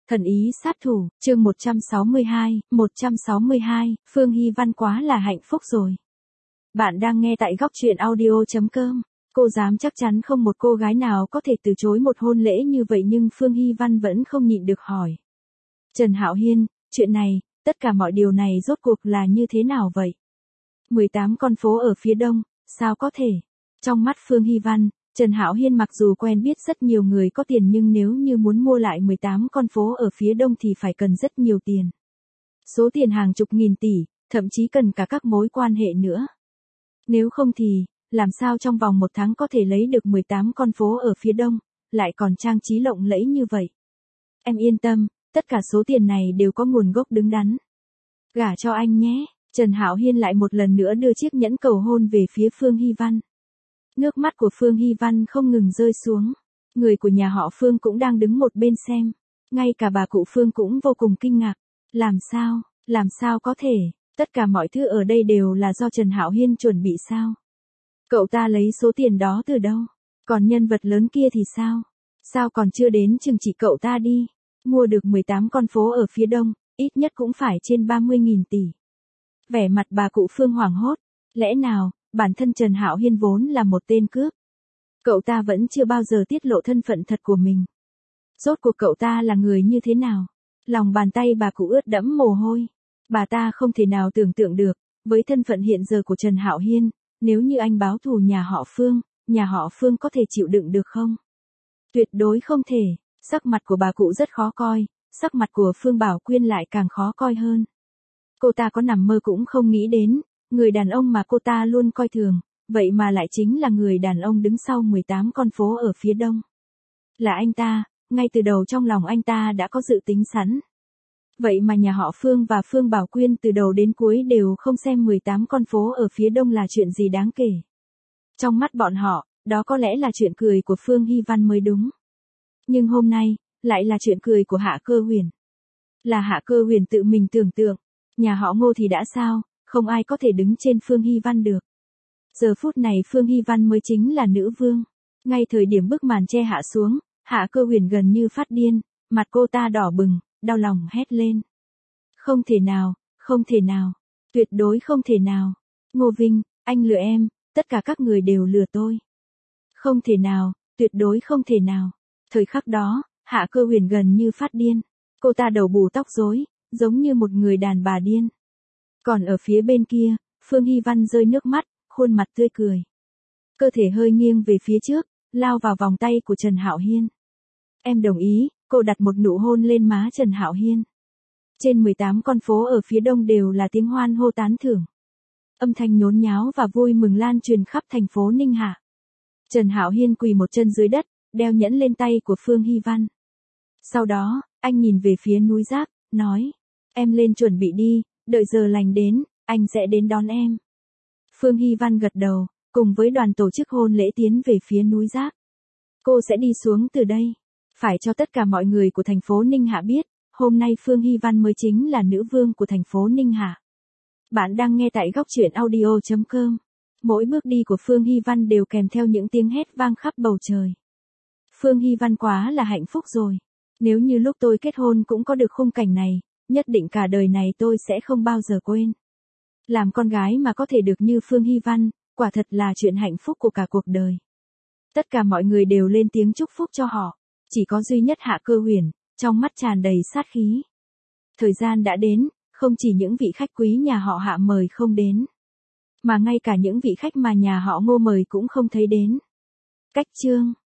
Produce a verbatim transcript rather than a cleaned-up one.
Thần ý sát thủ, chương một trăm sáu mươi hai, một trăm sáu mươi hai, Phương Hy Văn quá là hạnh phúc rồi. Bạn đang nghe tại góc truyện audio chấm com. Cô dám chắc chắn không một cô gái nào có thể từ chối một hôn lễ như vậy, nhưng Phương Hy Văn vẫn không nhịn được hỏi. Trần Hạo Hiên, chuyện này, tất cả mọi điều này rốt cuộc là như thế nào vậy? mười tám con phố ở phía đông, sao có thể? Trong mắt Phương Hy Văn, Trần Hạo Hiên mặc dù quen biết rất nhiều người có tiền, nhưng nếu như muốn mua lại mười tám con phố ở phía đông thì phải cần rất nhiều tiền. Số tiền hàng chục nghìn tỷ, thậm chí cần cả các mối quan hệ nữa. Nếu không thì, làm sao trong vòng một tháng có thể lấy được mười tám con phố ở phía đông, lại còn trang trí lộng lẫy như vậy? Em yên tâm, tất cả số tiền này đều có nguồn gốc đứng đắn. Gả cho anh nhé. Trần Hạo Hiên lại một lần nữa đưa chiếc nhẫn cầu hôn về phía Phương Hy Văn. Nước mắt của Phương Hy Văn không ngừng rơi xuống. Người của nhà họ Phương cũng đang đứng một bên xem. Ngay cả bà cụ Phương cũng vô cùng kinh ngạc. Làm sao, làm sao có thể, tất cả mọi thứ ở đây đều là do Trần Hạo Hiên chuẩn bị sao? Cậu ta lấy số tiền đó từ đâu? Còn nhân vật lớn kia thì sao? Sao còn chưa đến chừng chỉ cậu ta đi? Mua được mười tám con phố ở phía đông, ít nhất cũng phải trên ba mươi nghìn tỷ. Vẻ mặt bà cụ Phương hoảng hốt. Lẽ nào, bản thân Trần Hạo Hiên vốn là một tên cướp? Cậu ta vẫn chưa bao giờ tiết lộ thân phận thật của mình. Rốt cuộc cậu ta là người như thế nào? Lòng bàn tay bà cụ ướt đẫm mồ hôi. Bà ta không thể nào tưởng tượng được, với thân phận hiện giờ của Trần Hạo Hiên, nếu như anh báo thù nhà họ Phương, nhà họ Phương có thể chịu đựng được không? Tuyệt đối không thể. Sắc mặt của bà cụ rất khó coi, sắc mặt của Phương Bảo Quyên lại càng khó coi hơn. Cô ta có nằm mơ cũng không nghĩ đến, người đàn ông mà cô ta luôn coi thường, vậy mà lại chính là người đàn ông đứng sau mười tám con phố ở phía đông. Là anh ta, ngay từ đầu trong lòng anh ta đã có dự tính sẵn. Vậy mà nhà họ Phương và Phương Bảo Quyên từ đầu đến cuối đều không xem mười tám con phố ở phía đông là chuyện gì đáng kể. Trong mắt bọn họ, đó có lẽ là chuyện cười của Phương Hy Văn mới đúng. Nhưng hôm nay, lại là chuyện cười của Hạ Cơ Huyền. Là Hạ Cơ Huyền tự mình tưởng tượng, nhà họ Ngô thì đã sao, không ai có thể đứng trên Phương Hy Văn được. Giờ phút này Phương Hy Văn mới chính là nữ vương. Ngay thời điểm bức màn che hạ xuống, Hạ Cơ Huyền gần như phát điên, mặt cô ta đỏ bừng, đau lòng hét lên. Không thể nào, không thể nào, tuyệt đối không thể nào. Ngô Vinh, anh lừa em, tất cả các người đều lừa tôi. Không thể nào, tuyệt đối không thể nào. Thời khắc đó, Hạ Cơ Huyền gần như phát điên. Cô ta đầu bù tóc rối, giống như một người đàn bà điên. Còn ở phía bên kia, Phương Hy Văn rơi nước mắt, khuôn mặt tươi cười. Cơ thể hơi nghiêng về phía trước, lao vào vòng tay của Trần Hạo Hiên. Em đồng ý, cô đặt một nụ hôn lên má Trần Hạo Hiên. Trên mười tám con phố ở phía đông đều là tiếng hoan hô tán thưởng. Âm thanh nhốn nháo và vui mừng lan truyền khắp thành phố Ninh Hạ. Trần Hạo Hiên quỳ một chân dưới đất, đeo nhẫn lên tay của Phương Hy Văn. Sau đó, anh nhìn về phía núi Giáp, nói, em lên chuẩn bị đi, đợi giờ lành đến, anh sẽ đến đón em. Phương Hy Văn gật đầu, cùng với đoàn tổ chức hôn lễ tiến về phía núi Giáp. Cô sẽ đi xuống từ đây. Phải cho tất cả mọi người của thành phố Ninh Hạ biết, hôm nay Phương Hy Văn mới chính là nữ vương của thành phố Ninh Hạ. Bạn đang nghe tại góc truyện audio chấm com. Mỗi bước đi của Phương Hy Văn đều kèm theo những tiếng hét vang khắp bầu trời. Phương Hy Văn quá là hạnh phúc rồi. Nếu như lúc tôi kết hôn cũng có được khung cảnh này, nhất định cả đời này tôi sẽ không bao giờ quên. Làm con gái mà có thể được như Phương Hy Văn, quả thật là chuyện hạnh phúc của cả cuộc đời. Tất cả mọi người đều lên tiếng chúc phúc cho họ. Chỉ có duy nhất Hạ Cơ Huyền, trong mắt tràn đầy sát khí. Thời gian đã đến, không chỉ những vị khách quý nhà họ Hạ mời không đến, mà ngay cả những vị khách mà nhà họ Ngô mời cũng không thấy đến. Cách chương